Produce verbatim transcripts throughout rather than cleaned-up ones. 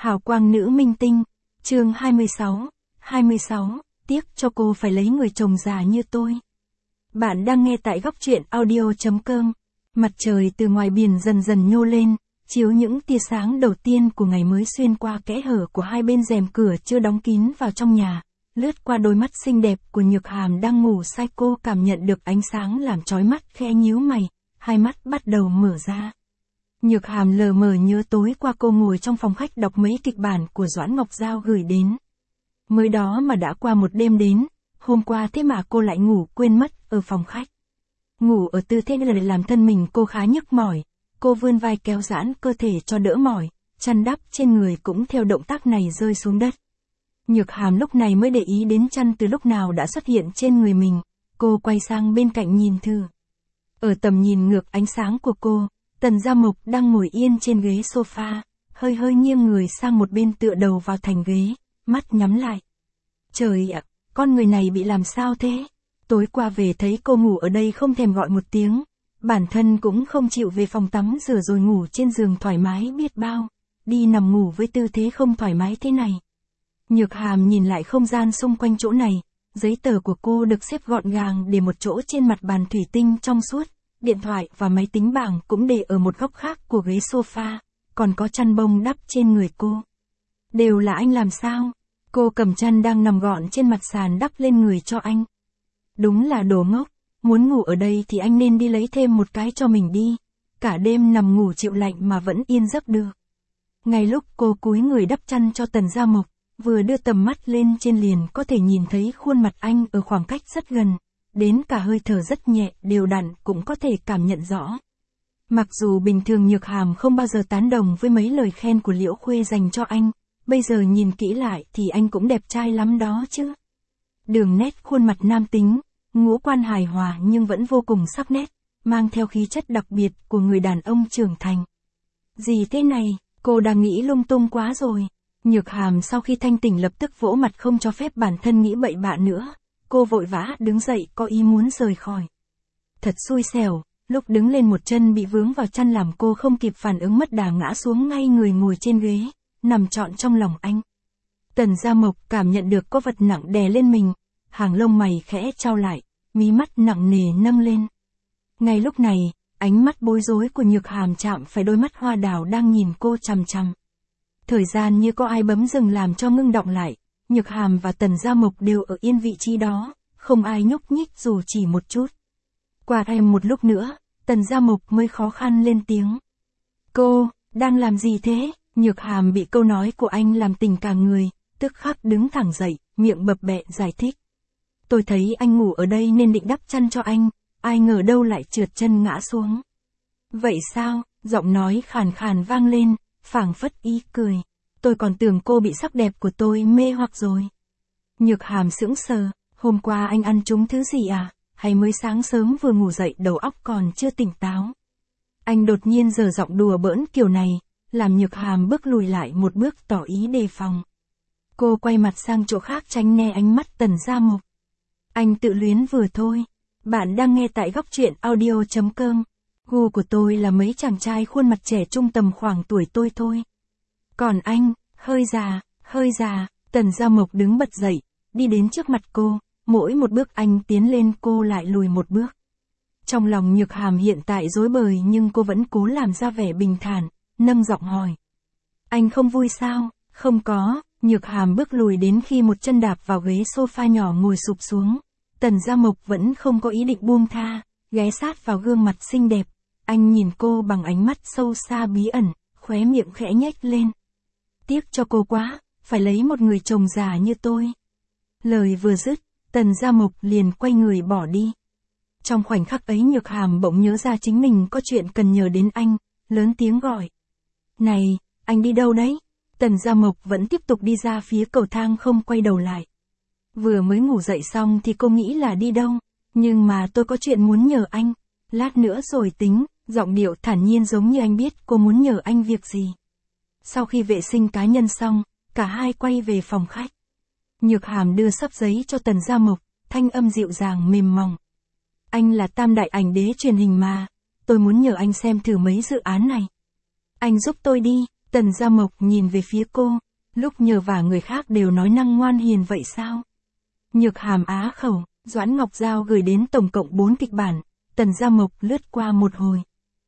Hào quang nữ minh tinh, chương hai mươi sáu, hai mươi sáu, tiếc cho cô phải lấy người chồng già như tôi. Bạn đang nghe tại góc truyện audio chấm com. Mặt trời từ ngoài biển dần dần nhô lên, chiếu những tia sáng đầu tiên của ngày mới xuyên qua kẽ hở của hai bên rèm cửa chưa đóng kín vào trong nhà, lướt qua đôi mắt xinh đẹp của Nhược Hàm đang ngủ say. Cô cảm nhận được ánh sáng làm chói mắt, khẽ nhíu mày, hai mắt bắt đầu mở ra. Nhược Hàm lờ mờ nhớ tối qua cô ngồi trong phòng khách đọc mấy kịch bản của Doãn Ngọc Giao gửi đến. Mới đó mà đã qua một đêm đến, hôm qua thế mà cô lại ngủ quên mất ở phòng khách. Ngủ ở tư thế này làm thân mình cô khá nhức mỏi, cô vươn vai kéo giãn cơ thể cho đỡ mỏi, chăn đắp trên người cũng theo động tác này rơi xuống đất. Nhược Hàm lúc này mới để ý đến chăn từ lúc nào đã xuất hiện trên người mình, cô quay sang bên cạnh nhìn thử. Ở tầm nhìn ngược ánh sáng của cô, Tần Gia Mộc đang ngồi yên trên ghế sofa, hơi hơi nghiêng người sang một bên tựa đầu vào thành ghế, mắt nhắm lại. Trời ạ, con người này bị làm sao thế? Tối qua về thấy cô ngủ ở đây không thèm gọi một tiếng, bản thân cũng không chịu về phòng tắm rửa rồi ngủ trên giường thoải mái biết bao, đi nằm ngủ với tư thế không thoải mái thế này. Nhược Hàm nhìn lại không gian xung quanh chỗ này, giấy tờ của cô được xếp gọn gàng để một chỗ trên mặt bàn thủy tinh trong suốt, điện thoại và máy tính bảng cũng để ở một góc khác của ghế sofa, còn có chăn bông đắp trên người cô. Đều là anh làm sao? Cô cầm chăn đang nằm gọn trên mặt sàn đắp lên người cho anh. Đúng là đồ ngốc, muốn ngủ ở đây thì anh nên đi lấy thêm một cái cho mình đi, cả đêm nằm ngủ chịu lạnh mà vẫn yên giấc được. Ngay lúc cô cúi người đắp chăn cho Tần Gia Mộc, vừa đưa tầm mắt lên trên liền có thể nhìn thấy khuôn mặt anh ở khoảng cách rất gần, đến cả hơi thở rất nhẹ, đều đặn cũng có thể cảm nhận rõ. Mặc dù bình thường Nhược Hàm không bao giờ tán đồng với mấy lời khen của Liễu Khuê dành cho anh, bây giờ nhìn kỹ lại thì anh cũng đẹp trai lắm đó chứ. Đường nét khuôn mặt nam tính, ngũ quan hài hòa nhưng vẫn vô cùng sắc nét, mang theo khí chất đặc biệt của người đàn ông trưởng thành. Gì thế này, cô đang nghĩ lung tung quá rồi. Nhược Hàm sau khi thanh tỉnh lập tức vỗ mặt không cho phép bản thân nghĩ bậy bạ nữa. Cô vội vã đứng dậy có ý muốn rời khỏi. Thật xui xẻo, lúc đứng lên một chân bị vướng vào chăn làm cô không kịp phản ứng mất đà ngã xuống ngay người ngồi trên ghế, nằm trọn trong lòng anh. Tần Gia Mộc cảm nhận được có vật nặng đè lên mình, hàng lông mày khẽ trao lại, mí mắt nặng nề nâng lên. Ngay lúc này, ánh mắt bối rối của Nhược Hàm chạm phải đôi mắt hoa đào đang nhìn cô chằm chằm. Thời gian như có ai bấm dừng làm cho ngưng động lại. Nhược Hàm và Tần Gia Mộc đều ở yên vị trí đó, không ai nhúc nhích dù chỉ một chút. Qua thêm một lúc nữa, Tần Gia Mộc mới khó khăn lên tiếng. Cô, đang làm gì thế? Nhược Hàm bị câu nói của anh làm tỉnh cả người, tức khắc đứng thẳng dậy, miệng bập bẹ giải thích. Tôi thấy anh ngủ ở đây nên định đắp chăn cho anh, ai ngờ đâu lại trượt chân ngã xuống. Vậy sao? Giọng nói khàn khàn vang lên, phảng phất ý cười. Tôi còn tưởng cô bị sắc đẹp của tôi mê hoặc rồi. Nhược Hàm sững sờ, hôm qua anh ăn trúng thứ gì à, hay mới sáng sớm vừa ngủ dậy đầu óc còn chưa tỉnh táo. Anh đột nhiên giở giọng đùa bỡn kiểu này, làm Nhược Hàm bước lùi lại một bước tỏ ý đề phòng. Cô quay mặt sang chỗ khác tránh né ánh mắt Tần Gia Mộc. Anh tự luyến vừa thôi. Bạn đang nghe tại góc truyện audio chấm com. Gu của tôi là mấy chàng trai khuôn mặt trẻ trung tầm khoảng tuổi tôi thôi. Còn anh, hơi già, hơi già. Tần Gia Mộc đứng bật dậy, đi đến trước mặt cô, mỗi một bước anh tiến lên cô lại lùi một bước. Trong lòng Nhược Hàm hiện tại rối bời nhưng cô vẫn cố làm ra vẻ bình thản, nâng giọng hỏi. Anh không vui sao? Không có. Nhược Hàm bước lùi đến khi một chân đạp vào ghế sofa nhỏ ngồi sụp xuống. Tần Gia Mộc vẫn không có ý định buông tha, ghé sát vào gương mặt xinh đẹp. Anh nhìn cô bằng ánh mắt sâu xa bí ẩn, khóe miệng khẽ nhếch lên. Tiếc cho cô quá, phải lấy một người chồng già như tôi. Lời vừa dứt, Tần Gia Mộc liền quay người bỏ đi. Trong khoảnh khắc ấy Nhược Hàm bỗng nhớ ra chính mình có chuyện cần nhờ đến anh, lớn tiếng gọi. Này, anh đi đâu đấy? Tần Gia Mộc vẫn tiếp tục đi ra phía cầu thang không quay đầu lại. Vừa mới ngủ dậy xong thì cô nghĩ là đi đâu, nhưng mà tôi có chuyện muốn nhờ anh, lát nữa rồi tính, giọng điệu thản nhiên giống như anh biết cô muốn nhờ anh việc gì. Sau khi vệ sinh cá nhân xong, cả hai quay về phòng khách. Nhược Hàm đưa xấp giấy cho Tần Gia Mộc, thanh âm dịu dàng mềm mỏng. Anh là tam đại ảnh đế truyền hình mà, tôi muốn nhờ anh xem thử mấy dự án này. Anh giúp tôi đi. Tần Gia Mộc nhìn về phía cô, lúc nhờ vả người khác đều nói năng ngoan hiền vậy sao? Nhược Hàm á khẩu, Doãn Ngọc Giao gửi đến tổng cộng bốn kịch bản, Tần Gia Mộc lướt qua một hồi.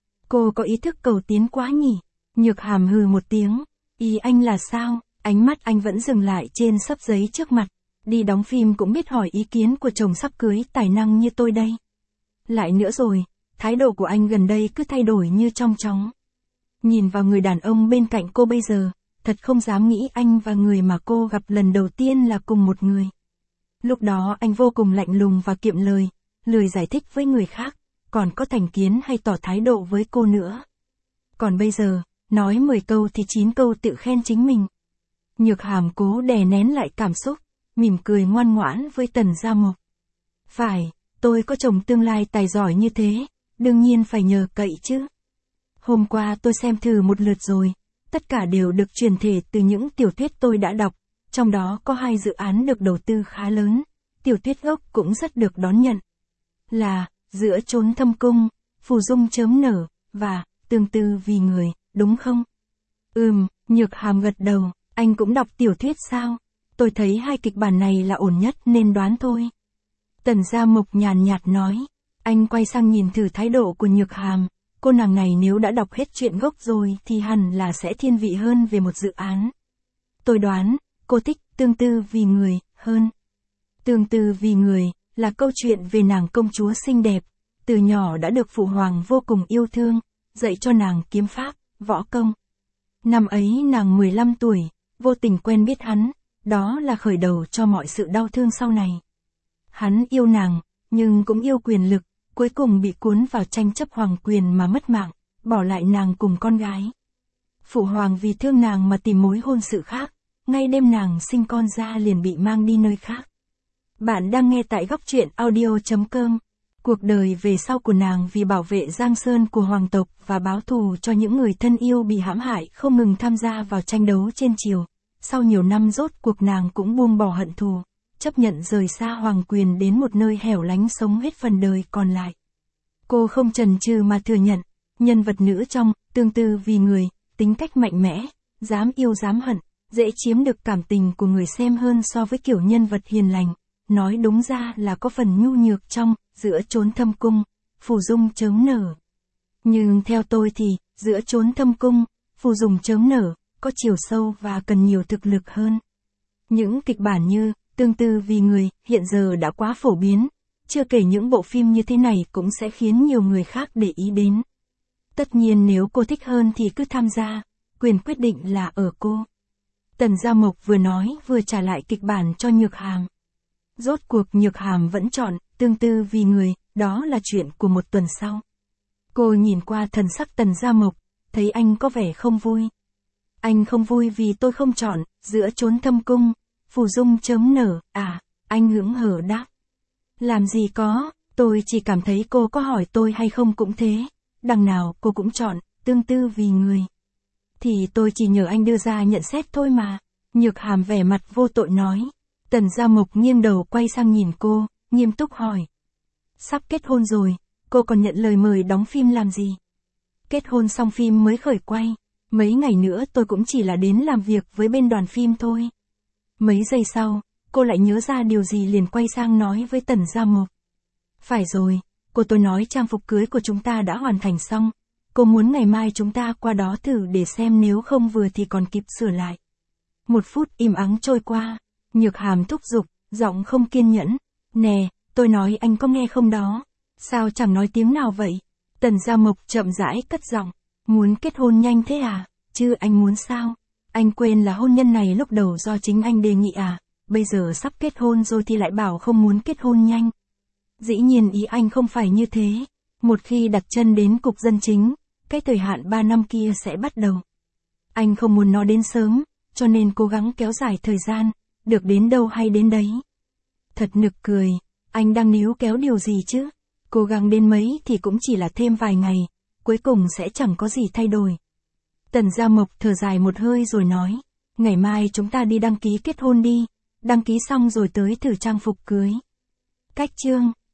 Cô có ý thức cầu tiến quá nhỉ? Nhược Hàm hừ một tiếng, ý anh là sao? Ánh mắt anh vẫn dừng lại trên xấp giấy trước mặt, đi đóng phim cũng biết hỏi ý kiến của chồng sắp cưới tài năng như tôi đây. Lại nữa rồi, thái độ của anh gần đây cứ thay đổi như trong chóng. Nhìn vào người đàn ông bên cạnh cô bây giờ, thật không dám nghĩ anh và người mà cô gặp lần đầu tiên là cùng một người. Lúc đó anh vô cùng lạnh lùng và kiệm lời, lười giải thích với người khác, còn có thành kiến hay tỏ thái độ với cô nữa. Còn bây giờ, nói mười câu thì chín câu tự khen chính mình. Nhược Hàm cố đè nén lại cảm xúc, mỉm cười ngoan ngoãn với Tần Gia Mộc. Phải, tôi có chồng tương lai tài giỏi như thế, đương nhiên phải nhờ cậy chứ. Hôm qua tôi xem thử một lượt rồi, tất cả đều được truyền thể từ những tiểu thuyết tôi đã đọc, trong đó có hai dự án được đầu tư khá lớn, tiểu thuyết gốc cũng rất được đón nhận. Là, Giữa Chốn Thâm Cung, Phù Dung Chớm Nở, và Tương Tư Vì Người, đúng không? Ừm, Nhược Hàm gật đầu, anh cũng đọc tiểu thuyết sao? Tôi thấy hai kịch bản này là ổn nhất nên đoán thôi. Tần Gia Mộc nhàn nhạt nói, anh quay sang nhìn thử thái độ của Nhược Hàm, cô nàng này nếu đã đọc hết truyện gốc rồi thì hẳn là sẽ thiên vị hơn về một dự án. Tôi đoán, cô thích Tương Tư Vì Người hơn. Tương Tư Vì Người là câu chuyện về nàng công chúa xinh đẹp, từ nhỏ đã được phụ hoàng vô cùng yêu thương, dạy cho nàng kiếm pháp, võ công. Năm ấy nàng mười lăm tuổi, vô tình quen biết hắn, đó là khởi đầu cho mọi sự đau thương sau này. Hắn yêu nàng, nhưng cũng yêu quyền lực, cuối cùng bị cuốn vào tranh chấp hoàng quyền mà mất mạng, bỏ lại nàng cùng con gái. Phụ hoàng vì thương nàng mà tìm mối hôn sự khác, ngay đêm nàng sinh con ra liền bị mang đi nơi khác. Bạn đang nghe tại góc truyện audio chấm com. Cuộc đời về sau của nàng vì bảo vệ Giang Sơn của hoàng tộc và báo thù cho những người thân yêu bị hãm hại không ngừng tham gia vào tranh đấu trên triều. Sau nhiều năm rốt cuộc nàng cũng buông bỏ hận thù, chấp nhận rời xa hoàng quyền đến một nơi hẻo lánh sống hết phần đời còn lại. Cô không chần chừ mà thừa nhận, nhân vật nữ trong Tương Tư Vì Người, tính cách mạnh mẽ, dám yêu dám hận, dễ chiếm được cảm tình của người xem hơn so với kiểu nhân vật hiền lành. Nói đúng ra là có phần nhu nhược trong Giữa Chốn Thâm Cung, Phù Dung Chớm Nở. Nhưng theo tôi thì, Giữa Chốn Thâm Cung, Phù Dung Chớm Nở, có chiều sâu và cần nhiều thực lực hơn. Những kịch bản như Tương Tư Vì Người hiện giờ đã quá phổ biến, chưa kể những bộ phim như thế này cũng sẽ khiến nhiều người khác để ý đến. Tất nhiên nếu cô thích hơn thì cứ tham gia, quyền quyết định là ở cô. Tần Gia Mộc vừa nói vừa trả lại kịch bản cho Nhược Hàm. Rốt cuộc Nhược Hàm vẫn chọn Tương Tư Vì Người, đó là chuyện của một tuần sau. Cô nhìn qua thần sắc Tần Gia Mộc, thấy anh có vẻ không vui. Anh không vui vì tôi không chọn Giữa Chốn Thâm Cung, Phù Dung Chớm Nở, à, anh hững hờ đáp. Làm gì có, tôi chỉ cảm thấy cô có hỏi tôi hay không cũng thế, đằng nào cô cũng chọn Tương Tư Vì Người. Thì tôi chỉ nhờ anh đưa ra nhận xét thôi mà. Nhược Hàm vẻ mặt vô tội nói. Tần Gia Mộc nghiêng đầu quay sang nhìn cô, nghiêm túc hỏi. Sắp kết hôn rồi, cô còn nhận lời mời đóng phim làm gì? Kết hôn xong phim mới khởi quay, mấy ngày nữa tôi cũng chỉ là đến làm việc với bên đoàn phim thôi. Mấy giây sau, cô lại nhớ ra điều gì liền quay sang nói với Tần Gia Mộc. Phải rồi, cô tôi nói trang phục cưới của chúng ta đã hoàn thành xong, cô muốn ngày mai chúng ta qua đó thử để xem nếu không vừa thì còn kịp sửa lại. Một phút im ắng trôi qua. Nhược Hàm thúc giục, giọng không kiên nhẫn. Nè, tôi nói anh có nghe không đó? Sao chẳng nói tiếng nào vậy? Tần Gia Mộc chậm rãi cất giọng. Muốn kết hôn nhanh thế à? Chứ anh muốn sao? Anh quên là hôn nhân này lúc đầu do chính anh đề nghị à? Bây giờ sắp kết hôn rồi thì lại bảo không muốn kết hôn nhanh. Dĩ nhiên ý anh không phải như thế. Một khi đặt chân đến cục dân chính, cái thời hạn ba năm kia sẽ bắt đầu. Anh không muốn nó đến sớm, cho nên cố gắng kéo dài thời gian. Được đến đâu hay đến đấy. Thật nực cười, anh đang níu kéo điều gì chứ? Cố gắng đến mấy thì cũng chỉ là thêm vài ngày, cuối cùng sẽ chẳng có gì thay đổi. Tần Gia Mộc thở dài một hơi rồi nói, ngày mai chúng ta đi đăng ký kết hôn đi, đăng ký xong rồi tới thử trang phục cưới. Cách chương